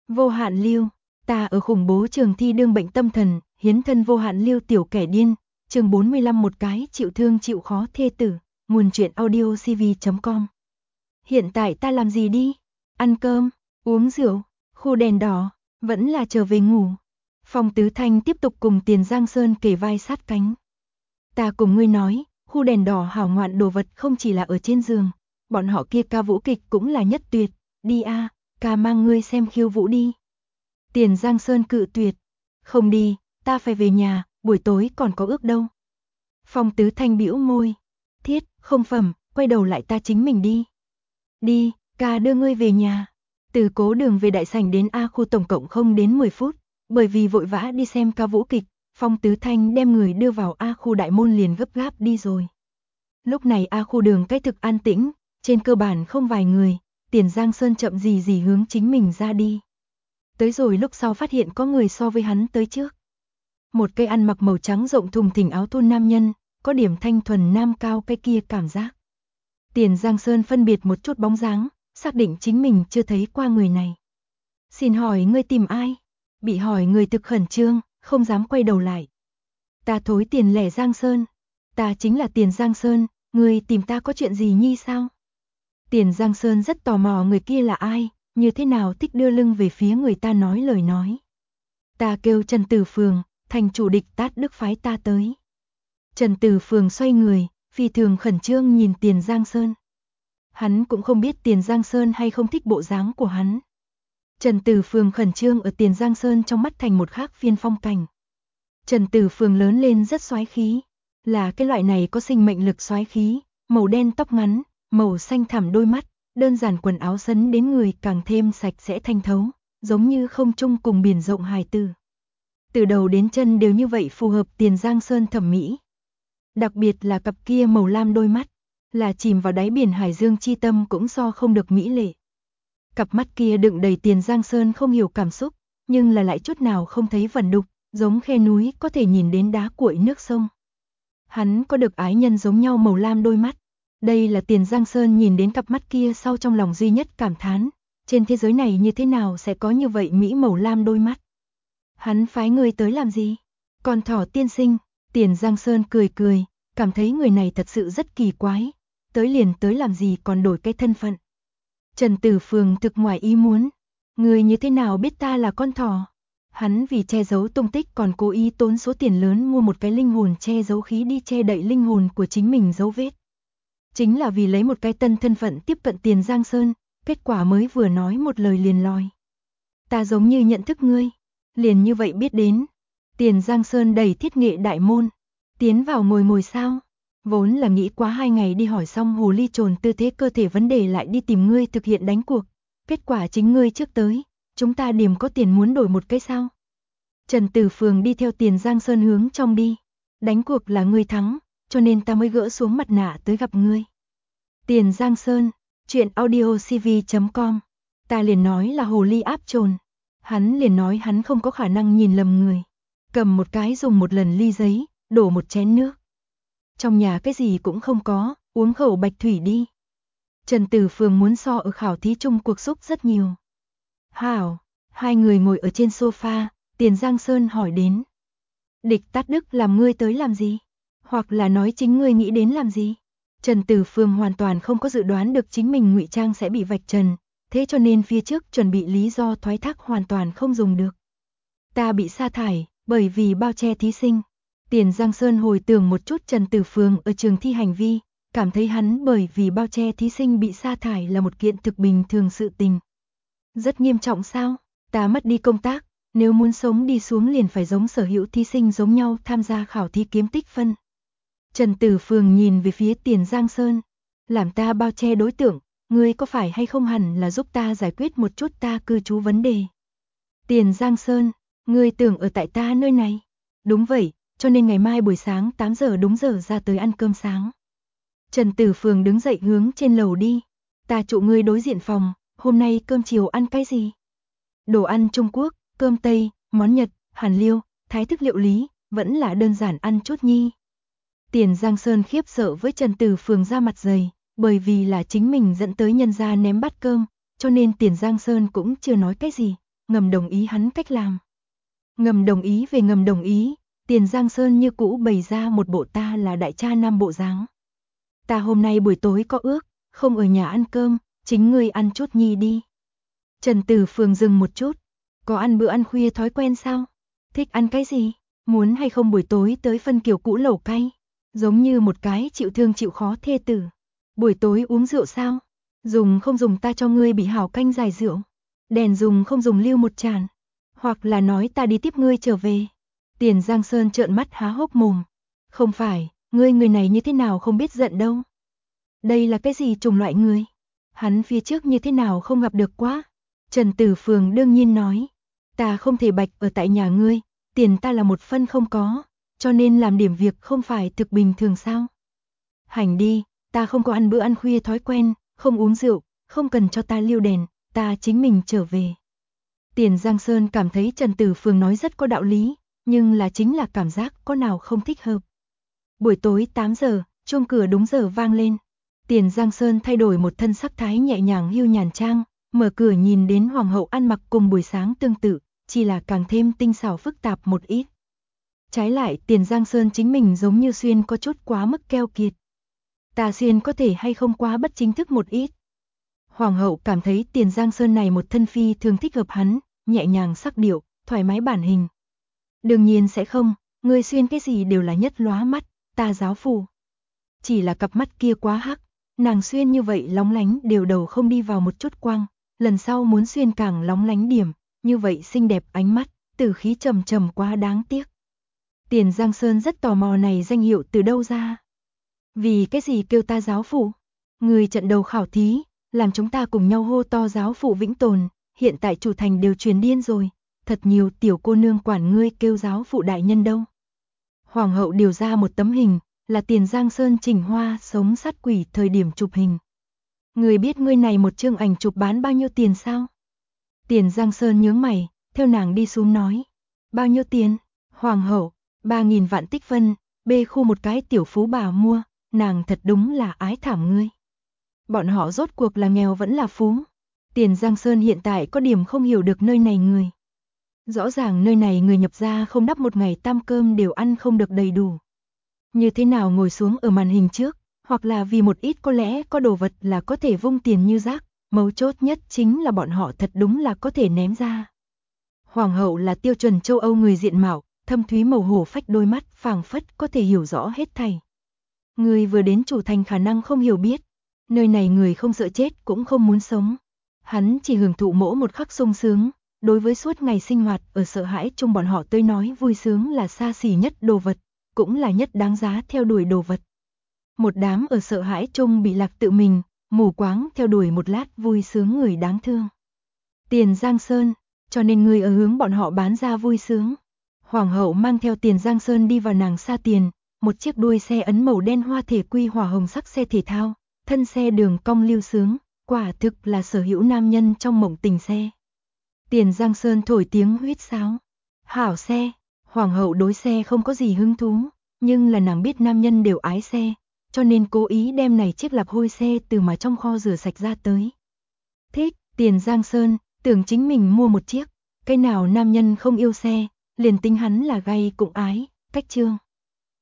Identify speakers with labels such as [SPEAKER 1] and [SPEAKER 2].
[SPEAKER 1] Vô hạn lưu, ta ở khủng bố trường thi đương bệnh tâm thần, hiến thân vô hạn lưu tiểu kẻ điên, chương 45 một cái chịu thương chịu khó thê tử, nguồn truyện audiocv.com. Hiện tại ta làm gì đi? Ăn cơm, uống rượu, khu đèn đỏ, vẫn là trở về ngủ. Phong Tứ Thanh tiếp tục cùng Tiền Giang Sơn kề vai sát cánh. Ta cùng ngươi nói, khu đèn đỏ hảo ngoạn đồ vật không chỉ là ở trên giường, bọn họ kia ca vũ kịch cũng là nhất tuyệt, đi a, ca mang ngươi xem khiêu vũ đi. Tiền Giang Sơn cự tuyệt, không đi, ta phải về nhà, buổi tối còn có ước đâu. Phong Tứ Thanh bĩu môi, thiết, không phẩm, quay đầu lại ta chính mình đi. Đi, ca đưa ngươi về nhà. Từ Cố Đường về đại sảnh đến A khu tổng cộng không đến 10 phút, bởi vì vội vã đi xem ca vũ kịch, Phong Tứ Thanh đem người đưa vào A khu đại môn liền gấp gáp đi rồi. Lúc này A khu đường cách thực an tĩnh, trên cơ bản không vài người, Tiền Giang Sơn chậm gì gì hướng chính mình ra đi. Tới rồi lúc sau phát hiện có người so với hắn tới trước. Một cây ăn mặc màu trắng rộng thùng thình áo thun nam nhân, có điểm thanh thuần nam cao cái kia cảm giác. Tiền Giang Sơn phân biệt một chút bóng dáng, xác định chính mình chưa thấy qua người này. Xin hỏi ngươi tìm ai? Bị hỏi người thực khẩn trương, không dám quay đầu lại. Ta thối Tiền lẻ Giang Sơn. Ta chính là Tiền Giang Sơn, ngươi tìm ta có chuyện gì nhi sao? Tiền Giang Sơn rất tò mò người kia là ai, như thế nào thích đưa lưng về phía người ta nói lời nói. Ta kêu Trần Tử Phường, thành chủ địch Tát Đức phái ta tới. Trần Tử Phường xoay người, phi thường khẩn trương nhìn Tiền Giang Sơn. Hắn cũng không biết Tiền Giang Sơn hay không thích bộ dáng của hắn. Trần Tử Phường khẩn trương ở Tiền Giang Sơn trong mắt thành một khác phiên phong cảnh. Trần Tử Phường lớn lên rất soái khí, là cái loại này có sinh mệnh lực soái khí, màu đen tóc ngắn, màu xanh thẳm đôi mắt, đơn giản quần áo sấn đến người càng thêm sạch sẽ thanh thấu, giống như không trung cùng biển rộng hài tử. Từ đầu đến chân đều như vậy phù hợp Tiền Giang Sơn thẩm mỹ. Đặc biệt là cặp kia màu lam đôi mắt, là chìm vào đáy biển hải dương chi tâm cũng so không được mỹ lệ. Cặp mắt kia đựng đầy Tiền Giang Sơn không hiểu cảm xúc, nhưng là lại chút nào không thấy vẩn đục, giống khe núi có thể nhìn đến đá cuội nước sông. Hắn có được ái nhân giống nhau màu lam đôi mắt. Đây là Tiền Giang Sơn nhìn đến cặp mắt kia sau trong lòng duy nhất cảm thán, trên thế giới này như thế nào sẽ có như vậy mỹ màu lam đôi mắt. Hắn phái người tới làm gì? Con thỏ tiên sinh, Tiền Giang Sơn cười cười, cảm thấy người này thật sự rất kỳ quái, tới liền tới làm gì còn đổi cái thân phận. Trần Tử Phường thực ngoài ý muốn, người như thế nào biết ta là con thỏ? Hắn vì che giấu tung tích còn cố ý tốn số tiền lớn mua một cái linh hồn che giấu khí đi che đậy linh hồn của chính mình dấu vết. Chính là vì lấy một cái tân thân phận tiếp cận Tiền Giang Sơn, kết quả mới vừa nói một lời liền lòi. Ta giống như nhận thức ngươi, liền như vậy biết đến. Tiền Giang Sơn đẩy thiết nghệ đại môn, tiến vào ngồi sao. Vốn là nghĩ quá 2 ngày đi hỏi xong hồ ly trồn tư thế cơ thể vấn đề lại đi tìm ngươi thực hiện đánh cuộc. Kết quả chính ngươi trước tới, chúng ta điểm có tiền muốn đổi một cái sao. Trần Tử Phường đi theo Tiền Giang Sơn hướng trong đi. Đánh cuộc là ngươi thắng, cho nên ta mới gỡ xuống mặt nạ tới gặp ngươi. Tiền Giang Sơn, chuyện audiocv.com. Ta liền nói là hồ ly áp trồn. Hắn liền nói hắn không có khả năng nhìn lầm người. Cầm một cái dùng một lần ly giấy, đổ một chén nước. Trong nhà cái gì cũng không có, uống khẩu bạch thủy đi. Trần Tử Phường muốn so ở khảo thí chung cuộc xúc rất nhiều. Hảo, hai người ngồi ở trên sofa, Tiền Giang Sơn hỏi đến. Địch Tát Đức làm ngươi tới làm gì? Hoặc là nói chính ngươi nghĩ đến làm gì? Trần Tử Phường hoàn toàn không có dự đoán được chính mình ngụy trang sẽ bị vạch trần, thế cho nên phía trước chuẩn bị lý do thoái thác hoàn toàn không dùng được. Ta bị sa thải, bởi vì bao che thí sinh. Tiền Giang Sơn hồi tưởng một chút Trần Tử Phường ở trường thi hành vi, cảm thấy hắn bởi vì bao che thí sinh bị sa thải là một kiện thực bình thường sự tình. Rất nghiêm trọng sao? Ta mất đi công tác, nếu muốn sống đi xuống liền phải giống sở hữu thí sinh giống nhau tham gia khảo thí kiếm tích phân. Trần Tử Phường nhìn về phía Tiền Giang Sơn, làm ta bao che đối tượng, ngươi có phải hay không hẳn là giúp ta giải quyết một chút ta cư trú vấn đề. Tiền Giang Sơn, ngươi tưởng ở tại ta nơi này. Đúng vậy, cho nên ngày mai buổi sáng 8 giờ đúng giờ ra tới ăn cơm sáng. Trần Tử Phường đứng dậy hướng trên lầu đi. Ta trụ ngươi đối diện phòng, hôm nay cơm chiều ăn cái gì? Đồ ăn Trung Quốc, cơm Tây, món Nhật, Hàn Liêu, Thái thức liệu lý, vẫn là đơn giản ăn chút nhi. Tiền Giang Sơn khiếp sợ với Trần Tử Phường ra mặt dày, bởi vì là chính mình dẫn tới nhân gia ném bát cơm, cho nên Tiền Giang Sơn cũng chưa nói cái gì, ngầm đồng ý hắn cách làm. Ngầm đồng ý về ngầm đồng ý, Tiền Giang Sơn như cũ bày ra một bộ ta là đại cha nam bộ dáng. Ta hôm nay buổi tối có ước, không ở nhà ăn cơm, chính ngươi ăn chút nhi đi. Trần Tử Phường dừng một chút, có ăn bữa ăn khuya thói quen sao? Thích ăn cái gì? Muốn hay không buổi tối tới phân kiểu cũ lẩu cay? Giống như một cái chịu thương chịu khó thê tử. Buổi tối uống rượu sao? Dùng không dùng ta cho ngươi bị hảo canh giải rượu. Đèn dùng không dùng lưu một tràn. Hoặc là nói ta đi tiếp ngươi trở về. Tiền Giang Sơn trợn mắt há hốc mồm. Không phải, ngươi người này như thế nào không biết giận đâu. Đây là cái gì chủng loại người? Hắn phía trước như thế nào không gặp được quá? Trần Tử Phường đương nhiên nói. Ta không thể bạch ở tại nhà ngươi, tiền ta là một phân không có, cho nên làm điểm việc không phải thực bình thường sao? Hành đi, ta không có ăn bữa ăn khuya thói quen, không uống rượu, không cần cho ta lưu đèn, ta chính mình trở về. Tiền Giang Sơn cảm thấy Trần Tử Phường nói rất có đạo lý, nhưng là chính là cảm giác có nào không thích hợp. Buổi tối 8 giờ, chuông cửa đúng giờ vang lên. Tiền Giang Sơn thay đổi một thân sắc thái nhẹ nhàng hưu nhàn trang, mở cửa nhìn đến hoàng hậu ăn mặc cùng buổi sáng tương tự, chỉ là càng thêm tinh xảo phức tạp một ít. Trái lại Tiền Giang Sơn chính mình giống như xuyên có chút quá mức keo kiệt. Ta xuyên có thể hay không quá bất chính thức một ít. Hoàng hậu cảm thấy Tiền Giang Sơn này một thân phi thường thích hợp hắn, nhẹ nhàng sắc điệu, thoải mái bản hình. Đương nhiên sẽ không, người xuyên cái gì đều là nhất lóa mắt, ta giáo phù. Chỉ là cặp mắt kia quá hắc, nàng xuyên như vậy lóng lánh đều đầu không đi vào một chút quang, lần sau muốn xuyên càng lóng lánh điểm, như vậy xinh đẹp ánh mắt, tử khí trầm trầm quá đáng tiếc. Tiền Giang Sơn rất tò mò này danh hiệu từ đâu ra. Vì cái gì kêu ta giáo phụ? Người trận đầu khảo thí, làm chúng ta cùng nhau hô to giáo phụ vĩnh tồn, hiện tại chủ thành đều truyền điên rồi, thật nhiều tiểu cô nương quản ngươi kêu giáo phụ đại nhân đâu. Hoàng hậu điều ra một tấm hình, là Tiền Giang Sơn Trình Hoa sống sát quỷ thời điểm chụp hình. Người biết ngươi này một chương ảnh chụp bán bao nhiêu tiền sao? Tiền Giang Sơn nhướng mày, theo nàng đi xuống nói. Bao nhiêu tiền? Hoàng hậu, 3.000 vạn tích phân, bê khu một cái tiểu phú bà mua, nàng thật đúng là ái thảm ngươi. Bọn họ rốt cuộc là nghèo vẫn là phú. Tiền Giang Sơn hiện tại có điểm không hiểu được nơi này người. Rõ ràng nơi này người nhập gia không đắp một ngày tam cơm đều ăn không được đầy đủ. Như thế nào ngồi xuống ở màn hình trước, hoặc là vì một ít có lẽ có đồ vật là có thể vung tiền như rác, mấu chốt nhất chính là bọn họ thật đúng là có thể ném ra. Hoàng hậu là tiêu chuẩn châu Âu người diện mạo, thâm thúy màu hổ phách đôi mắt phảng phất có thể hiểu rõ hết thảy. Người vừa đến chủ thành khả năng không hiểu biết, nơi này người không sợ chết cũng không muốn sống. Hắn chỉ hưởng thụ mỗi một khắc sung sướng, đối với suốt ngày sinh hoạt ở sợ hãi chung bọn họ tới nói vui sướng là xa xỉ nhất đồ vật, cũng là nhất đáng giá theo đuổi đồ vật. Một đám ở sợ hãi chung bị lạc tự mình, mù quáng theo đuổi một lát vui sướng người đáng thương. Tiền Giang Sơn, cho nên người ở hướng bọn họ bán ra vui sướng. Hoàng hậu mang theo Tiền Giang Sơn đi vào nàng xa tiền, một chiếc đuôi xe ấn màu đen hoa thể quy hỏa hồng sắc xe thể thao, thân xe đường cong lưu sướng, quả thực là sở hữu nam nhân trong mộng tình xe. Tiền Giang Sơn thổi tiếng huýt sáo. Hảo xe, hoàng hậu đối xe không có gì hứng thú, nhưng là nàng biết nam nhân đều ái xe, cho nên cố ý đem này chiếc lạp hôi xe từ mà trong kho rửa sạch ra tới. Thích, Tiền Giang Sơn, tưởng chính mình mua một chiếc, cái nào nam nhân không yêu xe, liền tính hắn là gay cũng ái, cách chương.